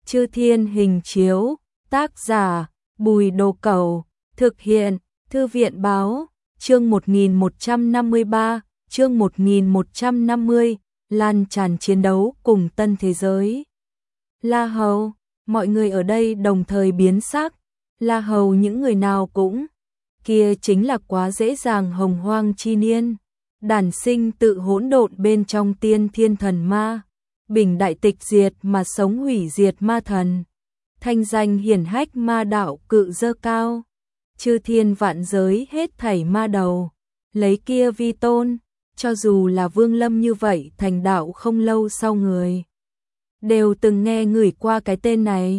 Chư Thiên hình chiếu, tác giả, Bùi Đồ Cẩu, thực hiện, Thư viện báo, chương 1153, chương 1150, lan tràn chiến đấu cùng tân thế giới. La Hầu, mọi người ở đây đồng thời biến sắc, La Hầu những người nào cũng, kia chính là quá dễ dàng hồng hoang chi niên, đản sinh tự hỗn độn bên trong tiên thiên thần ma, bình đại tịch diệt mà sống hủy diệt ma thần, thanh danh hiển hách ma đạo cự dơ cao, chư thiên vạn giới hết thảy ma đầu, lấy kia vi tôn, cho dù là Vương Lâm như vậy thành đạo không lâu sau người. Đều từng nghe ngửi qua cái tên này,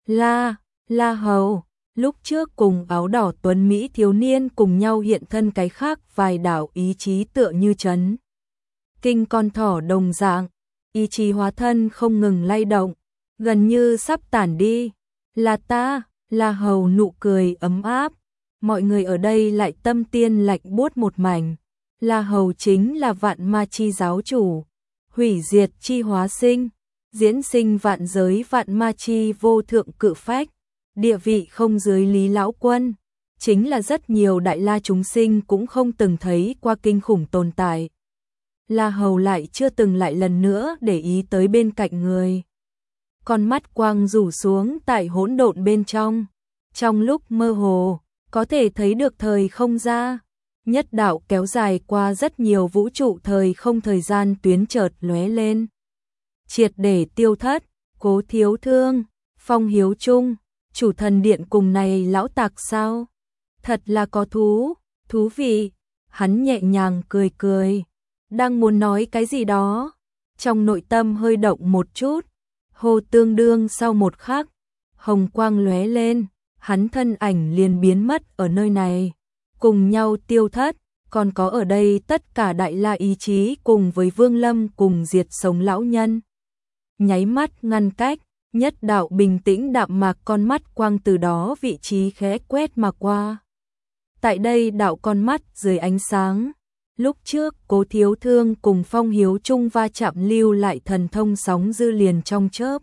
La Hầu, lúc trước cùng áo đỏ tuấn Mỹ thiếu niên cùng nhau hiện thân cái khác vài đạo ý chí tựa như chấn. Kinh con thỏ đồng dạng, ý chí hóa thân không ngừng lay động, gần như sắp tản đi, là ta, La Hầu nụ cười ấm áp, mọi người ở đây lại tâm tiên lạnh buốt một mảnh, La Hầu chính là vạn ma chi giáo chủ, hủy diệt chi hóa sinh, diễn sinh vạn giới vạn ma chi vô thượng cự phách, địa vị không dưới Lý Lão Quân, chính là rất nhiều đại la chúng sinh cũng không từng thấy qua kinh khủng tồn tại. La Hầu lại chưa từng lại lần nữa để ý tới bên cạnh người. Con mắt quang rủ xuống tại hỗn độn bên trong lúc mơ hồ, có thể thấy được thời không ra, nhất đạo kéo dài qua rất nhiều vũ trụ thời không thời gian tuyến chợt lóe lên. Triệt để tiêu thất, Cố Thiếu Thương, Phong Hiếu Trung, chủ thần điện cùng này lão tặc sao? Thật là có thú vị, hắn nhẹ nhàng cười cười, đang muốn nói cái gì đó, trong nội tâm hơi động một chút, hô tương đương sau một khắc, hồng quang lóe lên, hắn thân ảnh liền biến mất ở nơi này, cùng nhau tiêu thất, còn có ở đây tất cả đại la ý chí cùng với Vương Lâm cùng diệt sống lão nhân. Nháy mắt ngăn cách, nhất đạo bình tĩnh đạm mạc con mắt quang từ đó vị trí khẽ quét mà qua. Tại đây đạo con mắt dưới ánh sáng, lúc trước Cố Thiếu Thương cùng Phong Hiếu Trung va chạm lưu lại thần thông sóng dư liền trong chớp.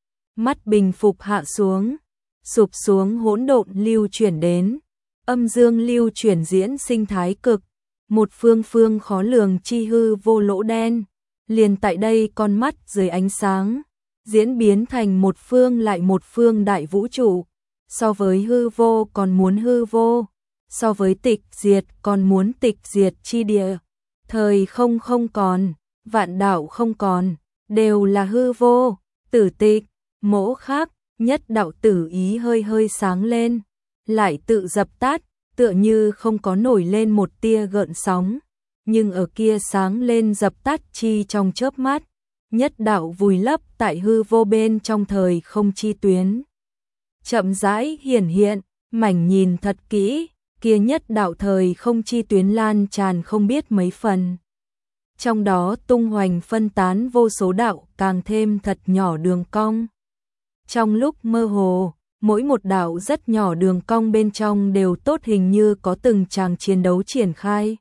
Mắt bình phục hạ xuống, sụp xuống hỗn độn lưu chuyển đến, âm dương lưu chuyển diễn sinh thái cực, một phương khó lường chi hư vô lỗ đen, liền tại đây con mắt dưới ánh sáng, diễn biến thành một phương lại một phương đại vũ trụ, so với hư vô còn muốn hư vô, so với tịch diệt còn muốn tịch diệt chi địa, thời không không còn, vạn đạo không còn, đều là hư vô, tử tịch, mỗ khác, nhất đạo tử ý hơi sáng lên, lại tự dập tắt, tựa như không có nổi lên một tia gợn sóng, nhưng ở kia sáng lên dập tắt chi trong chớp mắt, nhất đạo vùi lấp tại hư vô bên trong thời không chi tuyến. Chậm rãi hiển hiện, mảnh nhìn thật kỹ, kia nhất đạo thời không chi tuyến lan tràn không biết mấy phần. Trong đó tung hoành phân tán vô số đạo càng thêm thật nhỏ đường cong. Trong lúc mơ hồ, mỗi một đạo rất nhỏ đường cong bên trong đều tốt hình như có từng tràng chiến đấu triển khai.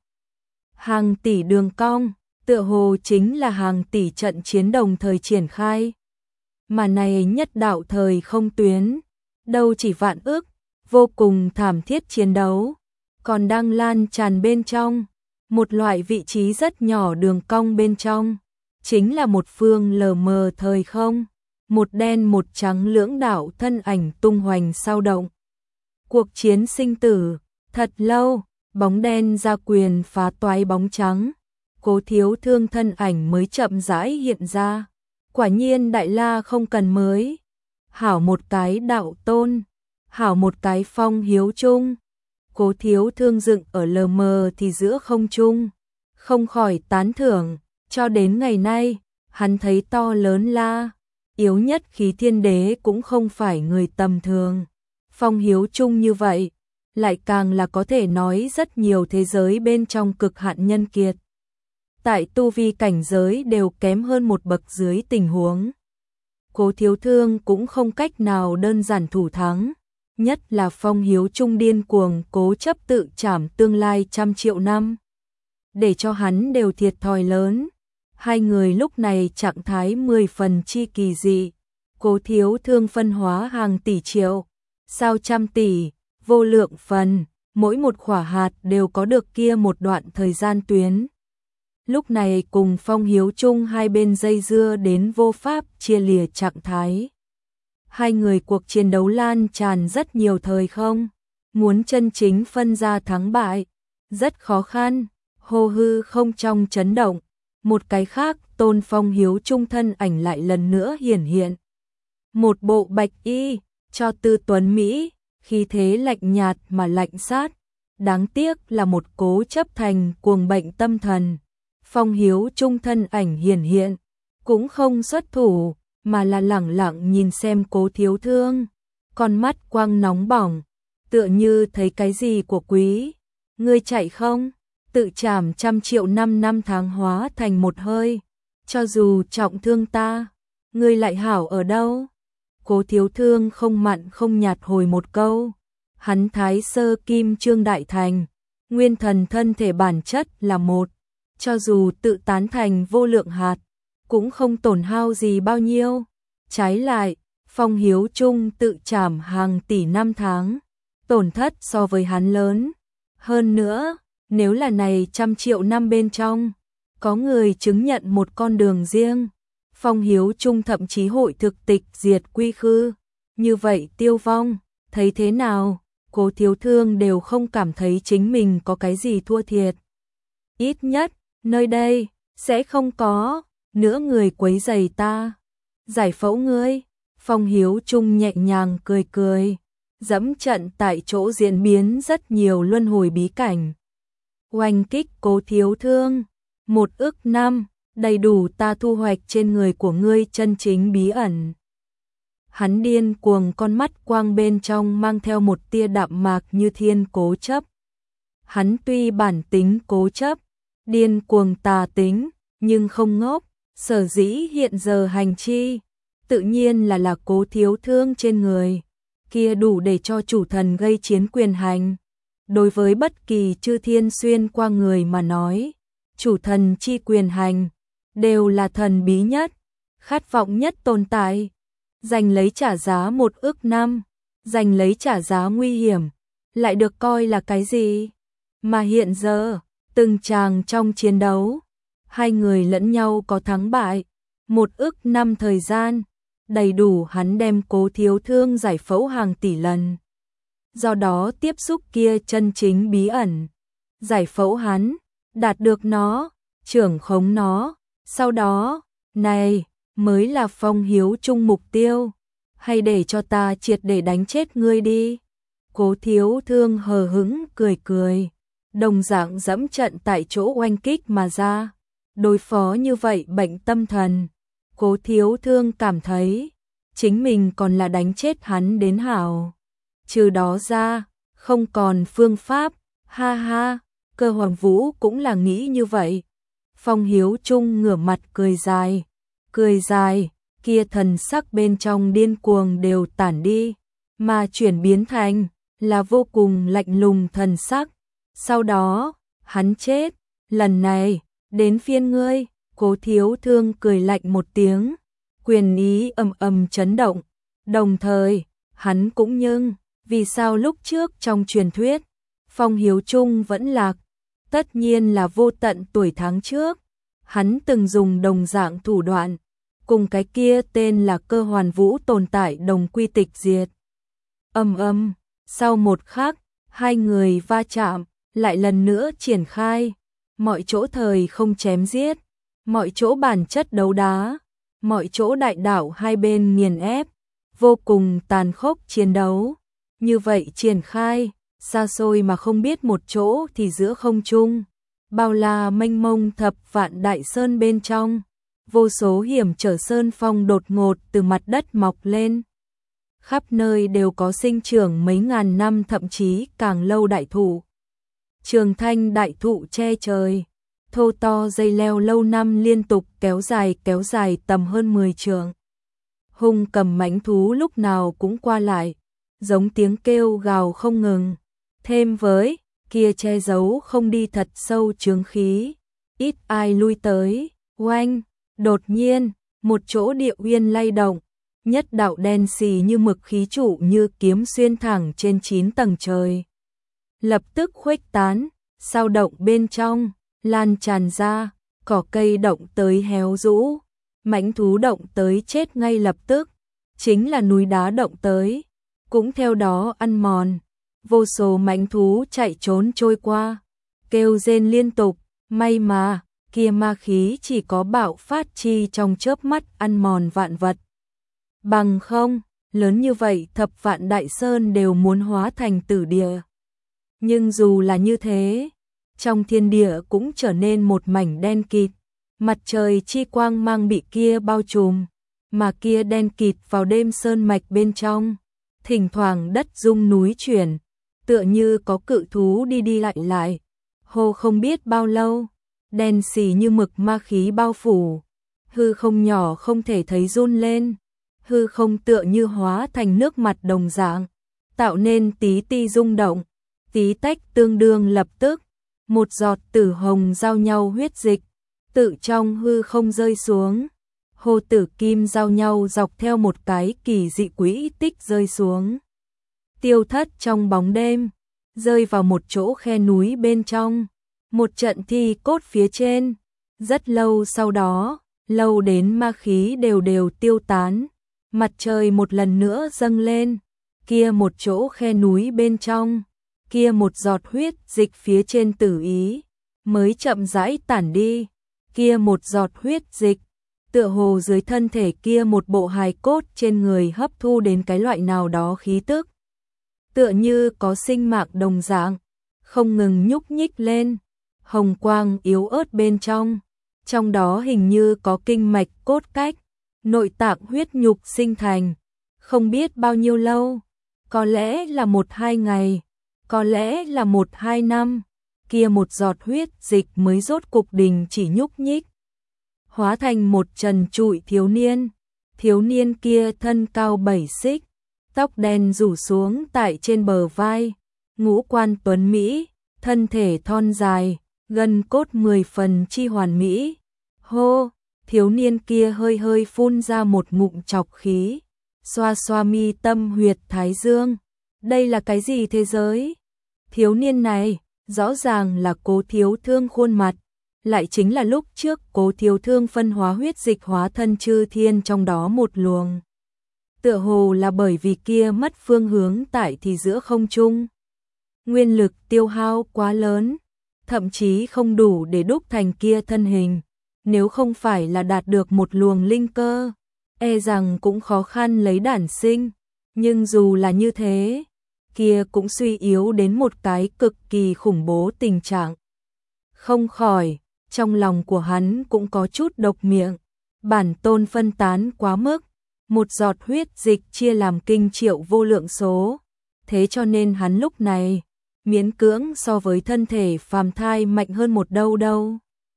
Hàng tỷ đường cong, tựa hồ chính là hàng tỷ trận chiến đồng thời triển khai. Mà này nhất đạo thời không tuyến, đâu chỉ vạn ức, vô cùng thảm thiết chiến đấu, còn đang lan tràn bên trong, một loại vị trí rất nhỏ đường cong bên trong, chính là một phương lờ mờ thời không, một đen một trắng lưỡng đạo thân ảnh tung hoành sao động. Cuộc chiến sinh tử, thật lâu, bóng đen ra quyền phá toái bóng trắng, Cố Thiếu Thương thân ảnh mới chậm rãi hiện ra, quả nhiên đại la không cần mới, hảo một cái đạo tôn, hảo một cái Phong Hiếu Trung. Cố Thiếu Thương dựng ở lờ mờ thì giữa không trung, không khỏi tán thưởng, cho đến ngày nay, hắn thấy to lớn la, yếu nhất khí thiên đế cũng không phải người tầm thường. Phong Hiếu Trung như vậy, lại càng là có thể nói rất nhiều thế giới bên trong cực hạn nhân kiệt. Tại tu vi cảnh giới đều kém hơn một bậc dưới tình huống. Cố Thiếu Thương cũng không cách nào đơn giản thủ thắng. Nhất là Phong Hiếu Trung điên cuồng cố chấp tự trảm tương lai trăm triệu năm. Để cho hắn đều thiệt thòi lớn. Hai người lúc này trạng thái 10 phần chi kỳ dị. Cố Thiếu Thương phân hóa hàng tỷ triệu, sao trăm tỷ, vô lượng phần, mỗi một quả hạt đều có được kia một đoạn thời gian tuyến. Lúc này cùng Phong Hiếu Trung hai bên dây dưa đến vô pháp chia lìa trạng thái. Hai người cuộc chiến đấu lan tràn rất nhiều thời không, muốn chân chính phân ra thắng bại, rất khó khăn, hô hư không trong chấn động. Một cái khác, Tôn Phong Hiếu Trung thân ảnh lại lần nữa hiển hiện. Một bộ bạch y, cho tư tuấn Mỹ, khí thế lạnh nhạt mà lạnh sát. Đáng tiếc là một cố chấp thành cuồng bệnh tâm thần. Phong Hiếu Trung thân ảnh hiển hiện, cũng không xuất thủ, mà là lẳng lặng nhìn xem Cố Thiếu Thương. Con mắt quang nóng bỏng, tựa như thấy cái gì của quý. Ngươi chạy không? Tự trảm 100 triệu năm tháng hóa thành một hơi. Cho dù trọng thương ta, ngươi lại hảo ở đâu? Cố Thiếu Thương không mặn không nhạt hồi một câu. Hắn Thái Sơ Kim Trương Đại Thành, nguyên thần thân thể bản chất là một. Cho dù tự tán thành vô lượng hạt, cũng không tổn hao gì bao nhiêu. Trái lại, Phong Hiếu Trung tự trảm hàng tỷ năm tháng, tổn thất so với hắn lớn. Hơn nữa, nếu là này 100 triệu năm bên trong, có người chứng nhận một con đường riêng, Phong Hiếu Trung thậm chí hội thực tịch diệt quy khư. Như vậy Tiêu Vong, thấy thế nào? Cố Thiếu Thương đều không cảm thấy chính mình có cái gì thua thiệt. Ít nhất, nơi đây, sẽ không có nữa người quấy rầy ta. Giải phẫu ngươi, Phong Hiếu Trung nhẹ nhàng cười cười, dẫm trận tại chỗ diễn biến rất nhiều luân hồi bí cảnh. Oanh kích Cố Thiếu Thương, 1 ức năm, đầy đủ ta thu hoạch trên người của ngươi chân chính bí ẩn. Hắn điên cuồng, con mắt quang bên trong mang theo một tia đạm mạc như thiên cố chấp. Hắn tuy bản tính cố chấp, điên cuồng tà tính, nhưng không ngốc, sở dĩ hiện giờ hành chi, tự nhiên là Cố Thiếu Thương trên người, kia đủ để cho chủ thần gây chiến quyền hành. Đối với bất kỳ chư thiên xuyên qua người mà nói, chủ thần chi quyền hành, đều là thần bí nhất, khát vọng nhất tồn tại. Giành lấy trả giá 1 ức năm, giành lấy trả giá nguy hiểm, lại được coi là cái gì? Mà hiện giờ, từng tràng trong chiến đấu, hai người lẫn nhau có thắng bại, 1 ức năm thời gian, đầy đủ hắn đem Cố Thiếu Thương giải phẫu hàng tỷ lần. Do đó tiếp xúc kia chân chính bí ẩn, giải phẫu hắn, đạt được nó, trưởng khống nó, sau đó, này, mới là Phong Hiếu Trung mục tiêu, hay để cho ta triệt để đánh chết ngươi đi. Cố Thiếu Thương hờ hững cười cười, đồng dạng dẫm trận tại chỗ oanh kích mà ra. Đối phó như vậy bệnh tâm thần, Cố Thiếu Thương cảm thấy chính mình còn là đánh chết hắn đến hảo. Trừ đó ra, không còn phương pháp, ha ha, Cơ Hoàng Vũ cũng là nghĩ như vậy. Phong Hiếu Trung ngửa mặt cười dài, kia thần sắc bên trong điên cuồng đều tản đi, mà chuyển biến thành là vô cùng lạnh lùng thần sắc. Sau đó, hắn chết, lần này, đến phiên ngươi. Cố Thiếu Thương cười lạnh một tiếng, quyền ý ầm ầm chấn động, đồng thời, hắn cũng nhưng, vì sao lúc trước trong truyền thuyết, Phong Hiếu Trung vẫn lạc, tất nhiên là vô tận tuổi tháng trước, hắn từng dùng đồng dạng thủ đoạn, cùng cái kia tên là Cơ Hoàn Vũ tồn tại đồng quy tịch diệt. Sau một khắc, hai người va chạm, lại lần nữa triển khai, mọi chỗ thời không chém giết, mọi chỗ bản chất đấu đá, mọi chỗ đại đảo hai bên nghiền ép, vô cùng tàn khốc chiến đấu. Như vậy triển khai, xa xôi mà không biết một chỗ thì giữa không trung, bao la mênh mông thập vạn đại sơn bên trong, vô số hiểm trở sơn phong đột ngột từ mặt đất mọc lên. Khắp nơi đều có sinh trưởng mấy ngàn năm thậm chí càng lâu đại thụ. Trường thanh đại thụ che trời, thô to dây leo lâu năm liên tục kéo dài tầm hơn 10 trượng. Hung cầm mãnh thú lúc nào cũng qua lại, giống tiếng kêu gào không ngừng. Thêm với, kia che giấu không đi thật sâu chướng khí, ít ai lui tới, oanh, đột nhiên, một chỗ địa uyên lay động, nhất đạo đen xì như mực khí trụ như kiếm xuyên thẳng trên 9 tầng trời. Lập tức khuếch tán, sao động bên trong, lan tràn ra, cỏ cây động tới héo rũ, mãnh thú động tới chết ngay lập tức, chính là núi đá động tới, cũng theo đó ăn mòn, vô số mãnh thú chạy trốn trôi qua, kêu rên liên tục, may mà, kia ma khí chỉ có bạo phát chi trong chớp mắt ăn mòn vạn vật. Bằng không, lớn như vậy thập vạn đại sơn đều muốn hóa thành tử địa. Nhưng dù là như thế, trong thiên địa cũng trở nên một mảnh đen kịt, mặt trời chi quang mang bị kia bao trùm, mà kia đen kịt vào đêm sơn mạch bên trong, thỉnh thoảng đất rung núi chuyển, tựa như có cự thú đi đi lại lại, hồ không biết bao lâu, đen xì như mực ma khí bao phủ, hư không nhỏ không thể thấy run lên, hư không tựa như hóa thành nước mặt đồng dạng, tạo nên tí ti rung động, tí tách tương đương lập tức, một giọt tử hồng giao nhau huyết dịch, tự trong hư không rơi xuống, hồ tử kim giao nhau dọc theo một cái kỳ dị quỹ tích rơi xuống, tiêu thất trong bóng đêm, rơi vào một chỗ khe núi bên trong, một trận thi cốt phía trên, rất lâu sau đó, lâu đến ma khí đều đều tiêu tán, mặt trời một lần nữa dâng lên, kia một chỗ khe núi bên trong, kia một giọt huyết dịch phía trên tử ý, mới chậm rãi tản đi, kia một giọt huyết dịch, tựa hồ dưới thân thể kia một bộ hài cốt trên người hấp thu đến cái loại nào đó khí tức, tựa như có sinh mạng đồng dạng, không ngừng nhúc nhích lên, hồng quang yếu ớt bên trong đó hình như có kinh mạch cốt cách, nội tạng huyết nhục sinh thành, không biết bao nhiêu lâu, có lẽ là 1-2 ngày, có lẽ là 1-2 năm, kia một giọt huyết dịch mới rốt cục đình chỉ nhúc nhích, hóa thành một trần trụi thiếu niên kia thân cao 7 xích, tóc đen rủ xuống tại trên bờ vai, ngũ quan tuấn mỹ, thân thể thon dài, gân cốt 10 phần chi hoàn mỹ. Hô, thiếu niên kia hơi hơi phun ra một ngụm trọc khí, xoa xoa mi tâm huyệt thái dương. Đây là cái gì thế giới? Thiếu niên này, rõ ràng là Cố Thiếu Thương khuôn mặt, lại chính là lúc trước Cố Thiếu Thương phân hóa huyết dịch hóa thân chư thiên trong đó một luồng. Tựa hồ là bởi vì kia mất phương hướng tại thì giữa không trung. Nguyên lực tiêu hao quá lớn, thậm chí không đủ để đúc thành kia thân hình. Nếu không phải là đạt được một luồng linh cơ, e rằng cũng khó khăn lấy đản sinh. Nhưng dù là như thế, kia cũng suy yếu đến một cái cực kỳ khủng bố tình trạng. Không khỏi, trong lòng của hắn cũng có chút độc miệng. Bản tôn phân tán quá mức, một giọt huyết dịch chia làm kinh triệu vô lượng số. Thế cho nên hắn lúc này, miễn cưỡng so với thân thể phàm thai mạnh hơn một đâu.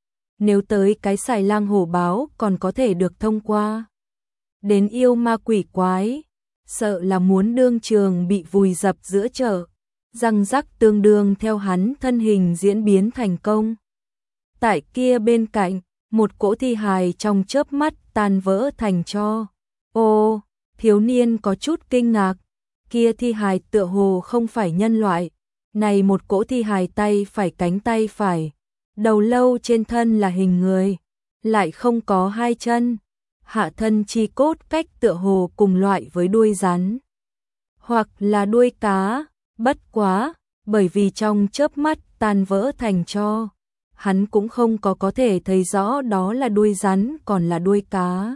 Nếu tới cái xài lang hổ báo còn có thể được thông qua. Đến yêu ma quỷ quái, sợ là muốn đương trường bị vùi dập giữa chợ, răng rắc tương đương theo hắn thân hình diễn biến thành công. Tại kia bên cạnh, một cỗ thi hài trong chớp mắt tan vỡ thành tro. Ô, thiếu niên có chút kinh ngạc, kia thi hài tựa hồ không phải nhân loại, này một cỗ thi hài tay phải cánh tay phải, đầu lâu trên thân là hình người, lại không có hai chân, hạ thân chi cốt cách tựa hồ cùng loại với đuôi rắn, hoặc là đuôi cá, bất quá, bởi vì trong chớp mắt tan vỡ thành tro, hắn cũng không có thể thấy rõ đó là đuôi rắn còn là đuôi cá.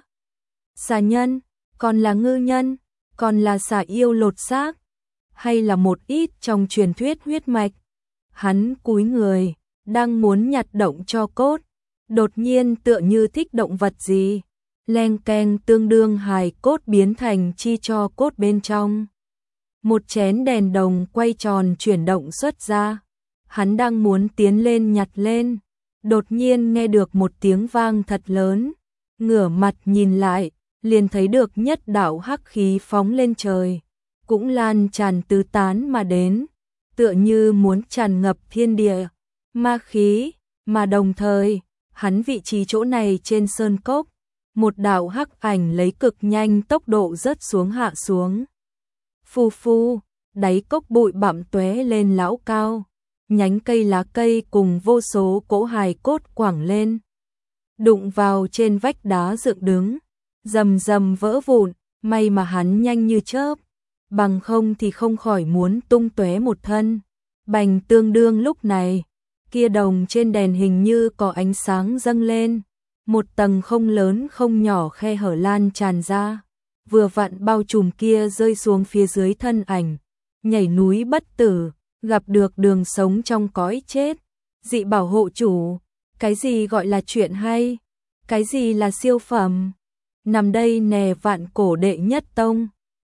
Xà nhân, còn là ngư nhân, còn là xà yêu lột xác, hay là một ít trong truyền thuyết huyết mạch. Hắn cúi người, đang muốn nhặt động cho cốt, đột nhiên tựa như thích động vật gì, leng keng tương đương hài cốt biến thành chi cho cốt bên trong. Một chén đèn đồng quay tròn chuyển động xuất ra, hắn đang muốn tiến lên nhặt lên, đột nhiên nghe được một tiếng vang thật lớn, ngửa mặt nhìn lại, liền thấy được nhất đạo hắc khí phóng lên trời, cũng lan tràn tứ tán mà đến, tựa như muốn tràn ngập thiên địa, ma khí, mà đồng thời, hắn vị trí chỗ này trên sơn cốc, một đạo hắc ảnh lấy cực nhanh tốc độ rớt xuống hạ xuống. Phù phù, đáy cốc bụi bặm tóe lên lão cao, nhánh cây lá cây cùng vô số cỗ hài cốt quẳng lên, đụng vào trên vách đá dựng đứng, rầm rầm vỡ vụn, may mà hắn nhanh như chớp, bằng không thì không khỏi muốn tung tóe một thân. Bành tương đương lúc này, kia đồng trên đèn hình như có ánh sáng dâng lên, một tầng không lớn không nhỏ khe hở lan tràn ra, vừa vặn bao trùm kia rơi xuống phía dưới thân ảnh, nhảy núi bất tử, gặp được đường sống trong cõi chết, dị bảo hộ chủ, cái gì gọi là chuyện hay, cái gì là siêu phẩm, nằm đây nè vạn cổ đệ nhất tông.